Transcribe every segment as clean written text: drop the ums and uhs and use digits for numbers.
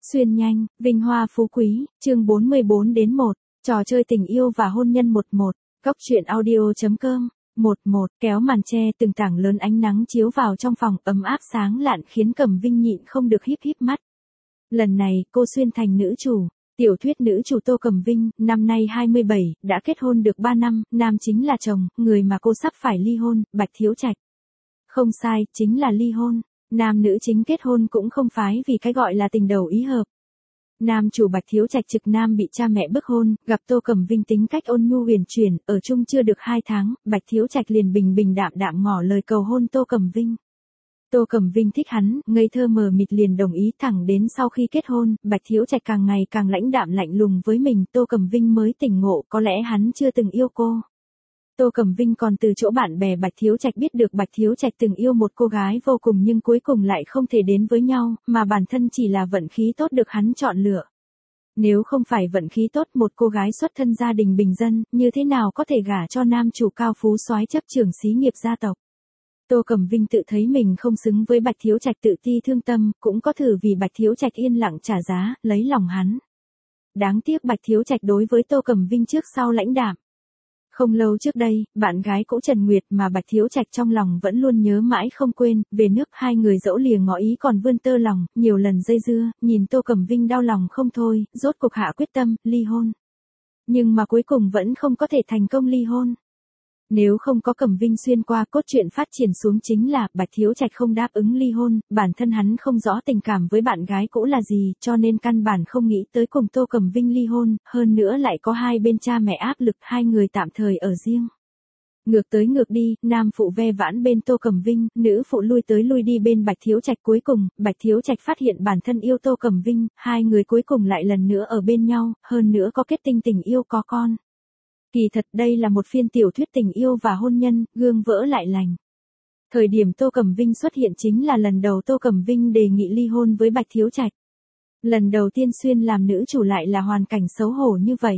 Xuyên nhanh, vinh hoa phú quý, chương 44-1, trò chơi tình yêu và hôn nhân 11, góc truyện audio.com, 11, kéo màn che từng tảng lớn ánh nắng chiếu vào trong phòng ấm áp sáng lạn khiến Cẩm Vinh nhịn không được híp híp mắt. Lần này, cô xuyên thành nữ chủ. Tiểu thuyết nữ chủ Tô Cẩm Vinh, năm nay 27, đã kết hôn được 3 năm, nam chính là chồng, người mà cô sắp phải ly hôn, Bạch Thiếu Trạch. Không sai, chính là ly hôn. Nam nữ chính kết hôn cũng không phái vì cái gọi là tình đầu ý hợp. Nam chủ Bạch Thiếu Trạch trực nam bị cha mẹ bức hôn, gặp Tô Cẩm Vinh tính cách ôn nhu huyền chuyển, ở chung chưa được 2 tháng, Bạch Thiếu Trạch liền bình bình đạm đạm ngỏ lời cầu hôn Tô Cẩm Vinh. Tô Cẩm Vinh thích hắn, ngây thơ mờ mịt liền đồng ý, thẳng đến sau khi kết hôn, Bạch Thiếu Trạch càng ngày càng lãnh đạm lạnh lùng với mình, Tô Cẩm Vinh mới tỉnh ngộ, có lẽ hắn chưa từng yêu cô. Tô Cẩm Vinh còn từ chỗ bạn bè Bạch Thiếu Trạch biết được Bạch Thiếu Trạch từng yêu một cô gái vô cùng nhưng cuối cùng lại không thể đến với nhau, mà bản thân chỉ là vận khí tốt được hắn chọn lựa. Nếu không phải vận khí tốt, một cô gái xuất thân gia đình bình dân, như thế nào có thể gả cho nam chủ cao phú soái chấp trưởng xí nghiệp gia tộc. Tô Cẩm Vinh tự thấy mình không xứng với Bạch Thiếu Trạch, tự ti thương tâm, cũng có thử vì Bạch Thiếu Trạch yên lặng trả giá, lấy lòng hắn. Đáng tiếc Bạch Thiếu Trạch đối với Tô Cẩm Vinh trước sau lãnh đạm. Không lâu trước đây, bạn gái cũ Trần Nguyệt mà Bạch Thiếu Trạch trong lòng vẫn luôn nhớ mãi không quên, về nước hai người dẫu lìa ngỏ ý còn vươn tơ lòng, nhiều lần dây dưa, nhìn Tô Cẩm Vinh đau lòng không thôi, rốt cuộc hạ quyết tâm, ly hôn. Nhưng mà cuối cùng vẫn không có thể thành công ly hôn. Nếu không có Cẩm Vinh xuyên qua, cốt truyện phát triển xuống chính là Bạch Thiếu Trạch không đáp ứng ly hôn, bản thân hắn không rõ tình cảm với bạn gái cũ là gì, cho nên căn bản không nghĩ tới cùng Tô Cẩm Vinh ly hôn, hơn nữa lại có hai bên cha mẹ áp lực, hai người tạm thời ở riêng. Ngược tới ngược đi, nam phụ ve vãn bên Tô Cẩm Vinh, nữ phụ lui tới lui đi bên Bạch Thiếu Trạch, cuối cùng, Bạch Thiếu Trạch phát hiện bản thân yêu Tô Cẩm Vinh, hai người cuối cùng lại lần nữa ở bên nhau, hơn nữa có kết tinh tình yêu có con. Kỳ thật đây là một phiên tiểu thuyết tình yêu và hôn nhân, gương vỡ lại lành. Thời điểm Tô Cẩm Vinh xuất hiện chính là lần đầu Tô Cẩm Vinh đề nghị ly hôn với Bạch Thiếu Trạch. Lần đầu tiên xuyên làm nữ chủ lại là hoàn cảnh xấu hổ như vậy.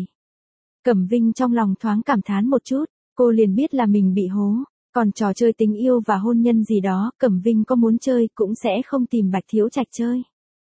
Cẩm Vinh trong lòng thoáng cảm thán một chút, cô liền biết là mình bị hố, còn trò chơi tình yêu và hôn nhân gì đó, Cẩm Vinh có muốn chơi cũng sẽ không tìm Bạch Thiếu Trạch chơi.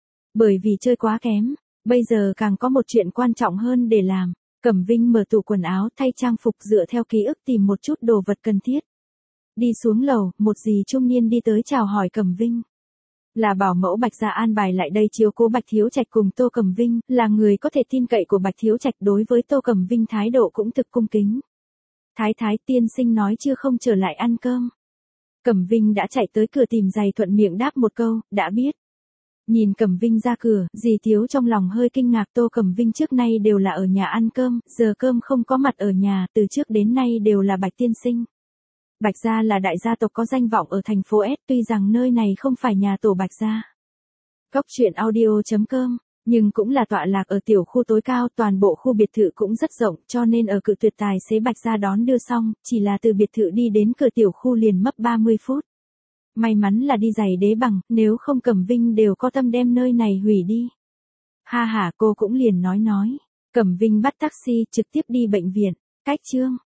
Bởi vì chơi quá kém, bây giờ càng có một chuyện quan trọng hơn để làm. Cẩm Vinh mở tủ quần áo, thay trang phục, dựa theo ký ức tìm một chút đồ vật cần thiết. Đi xuống lầu, một dì trung niên đi tới chào hỏi Cẩm Vinh. Là bảo mẫu Bạch gia an bài lại đây chiếu cố Bạch Thiếu Trạch cùng Tô Cẩm Vinh, là người có thể tin cậy của Bạch Thiếu Trạch, đối với Tô Cẩm Vinh thái độ cũng thực cung kính. Thái thái, tiên sinh nói chưa không trở lại ăn cơm. Cẩm Vinh đã chạy tới cửa tìm giày thuận miệng đáp một câu, đã biết. Nhìn Cẩm Vinh ra cửa, dì Thiếu trong lòng hơi kinh ngạc, Tô Cẩm Vinh trước nay đều là ở nhà ăn cơm, giờ cơm không có mặt ở nhà, từ trước đến nay đều là Bạch tiên sinh. Bạch gia là đại gia tộc có danh vọng ở thành phố S, tuy rằng nơi này không phải nhà tổ Bạch gia. Góc truyện audio.com, nhưng cũng là tọa lạc ở tiểu khu tối cao, toàn bộ khu biệt thự cũng rất rộng, cho nên ở cự tuyệt tài xế Bạch gia đón đưa xong, chỉ là từ biệt thự đi đến cửa tiểu khu liền mất 30 phút. May mắn là đi giày đế bằng, nếu không Cẩm Vinh đều có tâm đem nơi này hủy đi. Ha ha, cô cũng liền nói. Cẩm Vinh bắt taxi trực tiếp đi bệnh viện. Cách chương